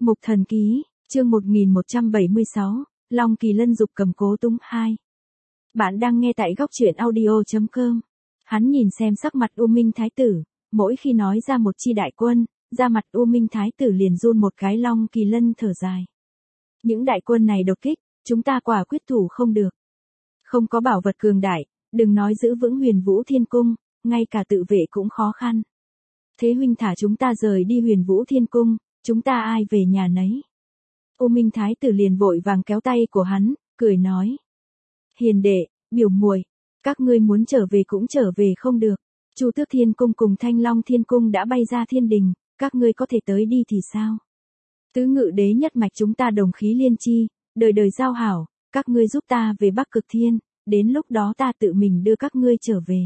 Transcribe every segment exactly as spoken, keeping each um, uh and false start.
Mục Thần Ký, chương một nghìn một trăm bảy mươi sáu, Long Kỳ Lân dục cầm Cố Túng hai. Bạn đang nghe tại góc truyện audio chấm com. Hắn nhìn xem sắc mặt U Minh Thái Tử, mỗi khi nói ra một chi đại quân, ra mặt U Minh Thái Tử liền run một cái. Long Kỳ Lân thở dài. Những đại quân này đột kích, chúng ta quả quyết thủ không được. Không có bảo vật cường đại, đừng nói giữ vững Huyền Vũ Thiên Cung, ngay cả tự vệ cũng khó khăn. Thế huynh thả chúng ta rời đi Huyền Vũ Thiên Cung, chúng ta ai về nhà nấy. U Minh Thái Tử liền vội vàng kéo tay của hắn, cười nói. Hiền đệ, biểu muội, các ngươi muốn trở về cũng trở về không được. Chu Tước Thiên Cung cùng Thanh Long Thiên Cung đã bay ra thiên đình, các ngươi có thể tới đi thì sao? Tứ ngự đế nhất mạch chúng ta đồng khí liên chi, đời đời giao hảo, các ngươi giúp ta về Bắc Cực Thiên, đến lúc đó ta tự mình đưa các ngươi trở về.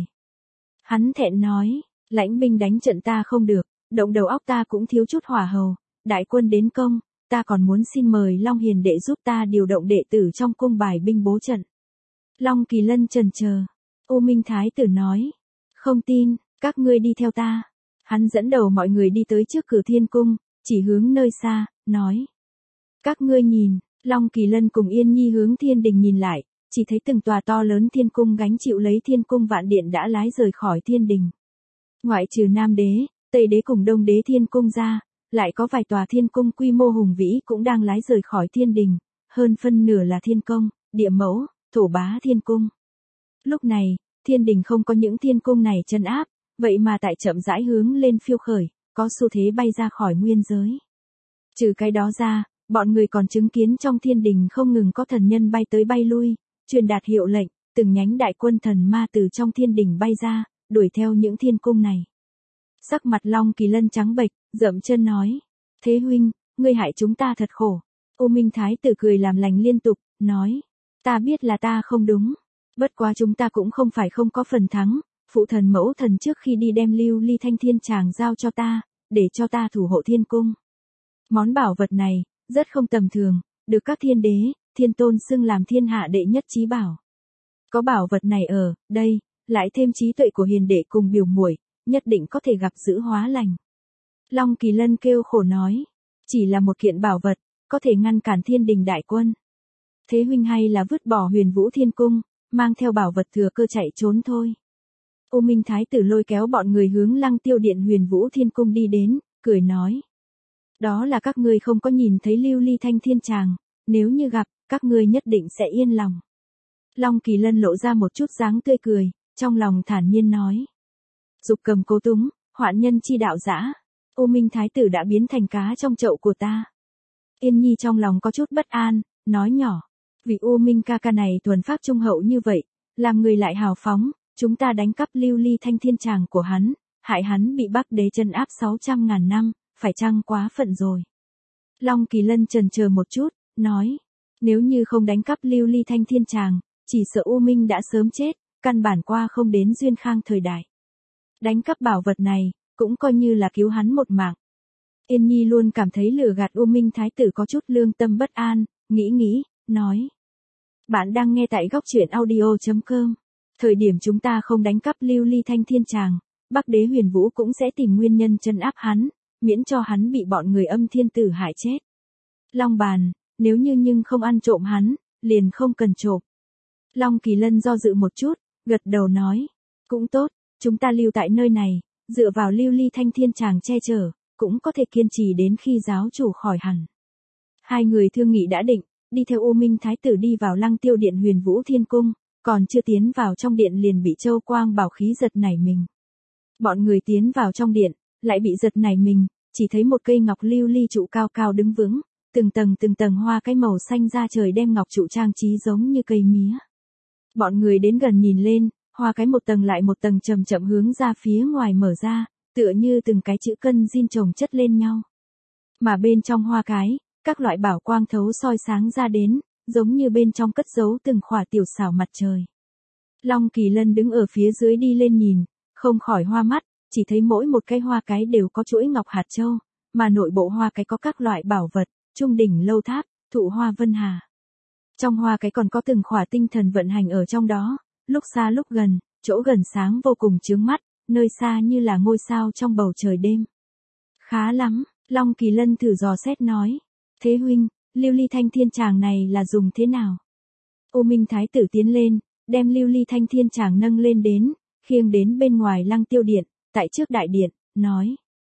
Hắn thẹn nói, lãnh binh đánh trận ta không được, động đầu óc ta cũng thiếu chút hỏa hầu, đại quân đến công, ta còn muốn xin mời Long Hiền đệ giúp ta điều động đệ tử trong cung bài binh bố trận. Long Kỳ Lân chần chờ. U Minh Thái Tử nói, không tin, các ngươi đi theo ta. Hắn dẫn đầu mọi người đi tới trước cửa thiên cung, chỉ hướng nơi xa, nói. Các ngươi nhìn, Long Kỳ Lân cùng Yên Nhi hướng thiên đình nhìn lại, chỉ thấy từng tòa to lớn thiên cung gánh chịu lấy thiên cung vạn điện đã lái rời khỏi thiên đình. Ngoại trừ Nam Đế, Tây Đế cùng Đông Đế thiên cung ra, lại có vài tòa thiên cung quy mô hùng vĩ cũng đang lái rời khỏi thiên đình, hơn phân nửa là thiên công, địa mẫu, thổ bá thiên cung. Lúc này, thiên đình không có những thiên cung này trấn áp, vậy mà tại chậm rãi hướng lên phiêu khởi, có xu thế bay ra khỏi nguyên giới. Trừ cái đó ra, bọn người còn chứng kiến trong thiên đình không ngừng có thần nhân bay tới bay lui, truyền đạt hiệu lệnh, từng nhánh đại quân thần ma từ trong thiên đình bay ra, đuổi theo những thiên cung này. Sắc mặt Long Kỳ Lân trắng bệch, dậm chân nói. Thế huynh, ngươi hại chúng ta thật khổ. U Minh Thái Tử cười làm lành liên tục, nói. Ta biết là ta không đúng. Bất quá chúng ta cũng không phải không có phần thắng. Phụ thần mẫu thần trước khi đi đem lưu ly thanh thiên tràng giao cho ta, để cho ta thủ hộ thiên cung. Món bảo vật này, rất không tầm thường, được các thiên đế, thiên tôn xưng làm thiên hạ đệ nhất chí bảo. Có bảo vật này ở đây, lại thêm trí tuệ của hiền đệ cùng biểu muội, nhất định có thể gặp dữ hóa lành. Long Kỳ Lân kêu khổ nói, chỉ là một kiện bảo vật, có thể ngăn cản thiên đình đại quân. Thế huynh hay là vứt bỏ Huyền Vũ Thiên Cung, mang theo bảo vật thừa cơ chạy trốn thôi. U Minh Thái Tử lôi kéo bọn người hướng Lăng Tiêu Điện Huyền Vũ Thiên Cung đi đến, cười nói. Đó là các ngươi không có nhìn thấy lưu ly thanh thiên tràng, nếu như gặp, các ngươi nhất định sẽ yên lòng. Long Kỳ Lân lộ ra một chút dáng tươi cười, trong lòng thản nhiên nói. Dục cầm Cố Túng, hoạn nhân chi đạo dã. U Minh Thái Tử đã biến thành cá trong chậu của ta. Yên Nhi trong lòng có chút bất an, nói nhỏ. Vì U Minh ca ca này thuần pháp trung hậu như vậy, làm người lại hào phóng, chúng ta đánh cắp lưu ly thanh thiên tràng của hắn, hại hắn bị Bắc Đế chân áp sáu trăm ngàn năm, phải chăng quá phận rồi. Long Kỳ Lân chần chờ một chút, nói. Nếu như không đánh cắp lưu ly thanh thiên tràng, chỉ sợ U Minh đã sớm chết, căn bản qua không đến duyên khang thời đại. Đánh cắp bảo vật này, cũng coi như là cứu hắn một mạng. Yên Nhi luôn cảm thấy lừa gạt U Minh Thái Tử có chút lương tâm bất an, nghĩ nghĩ, nói. Bạn đang nghe tại góc truyện audio chấm com. Thời điểm chúng ta không đánh cắp lưu ly thanh thiên tràng, Bắc Đế Huyền Vũ cũng sẽ tìm nguyên nhân trấn áp hắn, miễn cho hắn bị bọn người Âm Thiên Tử hại chết. Long bàn, nếu như nhưng không ăn trộm hắn, liền không cần trộm. Long Kỳ Lân do dự một chút, gật đầu nói. Cũng tốt, chúng ta lưu tại nơi này, dựa vào lưu ly thanh thiên tràng che chở, cũng có thể kiên trì đến khi giáo chủ khỏi hẳn. Hai người thương nghị đã định, đi theo U Minh Thái Tử đi vào Lăng Tiêu Điện Huyền Vũ Thiên Cung, còn chưa tiến vào trong điện liền bị châu quang bảo khí giật nảy mình. Bọn người tiến vào trong điện, lại bị giật nảy mình, chỉ thấy một cây ngọc lưu ly trụ cao cao đứng vững, từng tầng từng tầng hoa cái màu xanh ra trời đem ngọc trụ trang trí giống như cây mía. Bọn người đến gần nhìn lên, hoa cái một tầng lại một tầng chậm chậm hướng ra phía ngoài mở ra, tựa như từng cái chữ cân zin chồng chất lên nhau. Mà bên trong hoa cái, các loại bảo quang thấu soi sáng ra đến, giống như bên trong cất giấu từng khỏa tiểu xảo mặt trời. Long Kỳ Lân đứng ở phía dưới đi lên nhìn, không khỏi hoa mắt, chỉ thấy mỗi một cái hoa cái đều có chuỗi ngọc hạt châu, mà nội bộ hoa cái có các loại bảo vật, trung đỉnh lâu tháp, thụ hoa vân hà. Trong hoa cái còn có từng khỏa tinh thần vận hành ở trong đó, lúc xa lúc gần, chỗ gần sáng vô cùng chướng mắt, nơi xa như là ngôi sao trong bầu trời đêm. Khá lắm, Long Kỳ Lân thử dò xét nói, Thế huynh, lưu ly thanh thiên tràng này là dùng thế nào? U Minh Thái tử tiến lên, đem lưu ly thanh thiên tràng nâng lên đến, khiêng đến bên ngoài Lăng Tiêu Điện, tại trước đại điện, nói.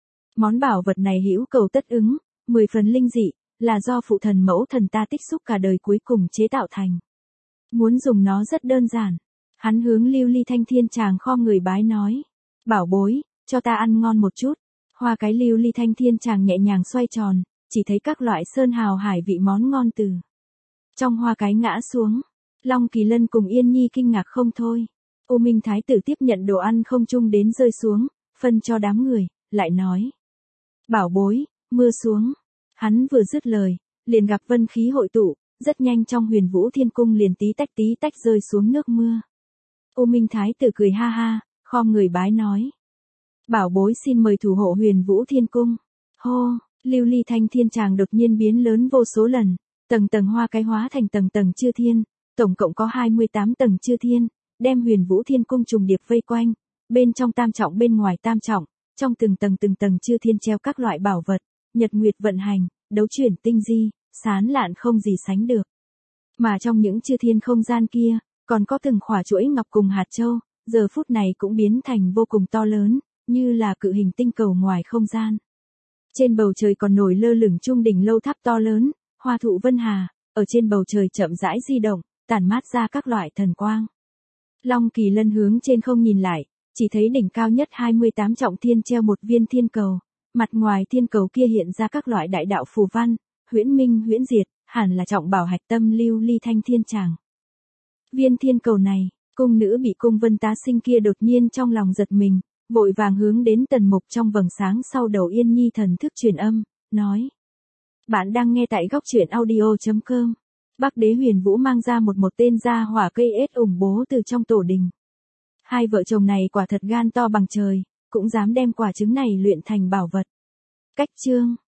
Món bảo vật này hữu cầu tất ứng, mười phần linh dị, là do phụ thần mẫu thần ta tích xúc cả đời cuối cùng chế tạo thành. Muốn dùng nó rất đơn giản. Hắn hướng lưu ly thanh thiên tràng khom người bái nói. Bảo bối, cho ta ăn ngon một chút. Hoa cái lưu ly thanh thiên tràng nhẹ nhàng xoay tròn, chỉ thấy các loại sơn hào hải vị món ngon từ trong hoa cái ngã xuống. Long Kỳ Lân cùng Yên Nhi kinh ngạc không thôi. U Minh Thái tử tiếp nhận đồ ăn không trung đến rơi xuống, phân cho đám người, lại nói. Bảo bối, mưa xuống. Hắn vừa dứt lời, liền gặp vân khí hội tụ, rất nhanh trong Huyền Vũ Thiên Cung liền tí tách tí tách rơi xuống nước mưa. U Minh Thái tử cười ha ha, khom người bái nói. Bảo bối xin mời thủ hộ Huyền Vũ Thiên Cung. Hô, lưu ly thanh thiên tràng đột nhiên biến lớn vô số lần, tầng tầng hoa cái hóa thành tầng tầng chư thiên, tổng cộng có hai mươi tám tầng chư thiên, đem Huyền Vũ Thiên Cung trùng điệp vây quanh, bên trong tam trọng bên ngoài tam trọng, trong từng tầng từng tầng chư thiên treo các loại bảo vật, nhật nguyệt vận hành, đấu chuyển tinh di, sán lạn không gì sánh được. Mà trong những chư thiên không gian kia, còn có từng khỏa chuỗi ngọc cùng hạt châu, giờ phút này cũng biến thành vô cùng to lớn, như là cự hình tinh cầu ngoài không gian. Trên bầu trời còn nổi lơ lửng trung đỉnh lâu tháp to lớn, hoa thụ vân hà, ở trên bầu trời chậm rãi di động, tản mát ra các loại thần quang. Long Kỳ Lân hướng trên không nhìn lại, chỉ thấy đỉnh cao nhất hai mươi tám trọng thiên treo một viên thiên cầu, mặt ngoài thiên cầu kia hiện ra các loại đại đạo phù văn, huyễn minh huyễn diệt, hẳn là trọng bảo hạch tâm lưu ly thanh thiên tràng. Viên thiên cầu này, cung nữ bị cung vân tá sinh kia đột nhiên trong lòng giật mình, vội vàng hướng đến Tần Mục trong vầng sáng sau đầu Yên Nhi thần thức truyền âm, nói. Bạn đang nghe tại góc truyện audio chấm com. Bắc Đế Huyền Vũ mang ra một một tên gia hỏa cây ết ủng bố từ trong tổ đình. Hai vợ chồng này quả thật gan to bằng trời, cũng dám đem quả trứng này luyện thành bảo vật. Cách chương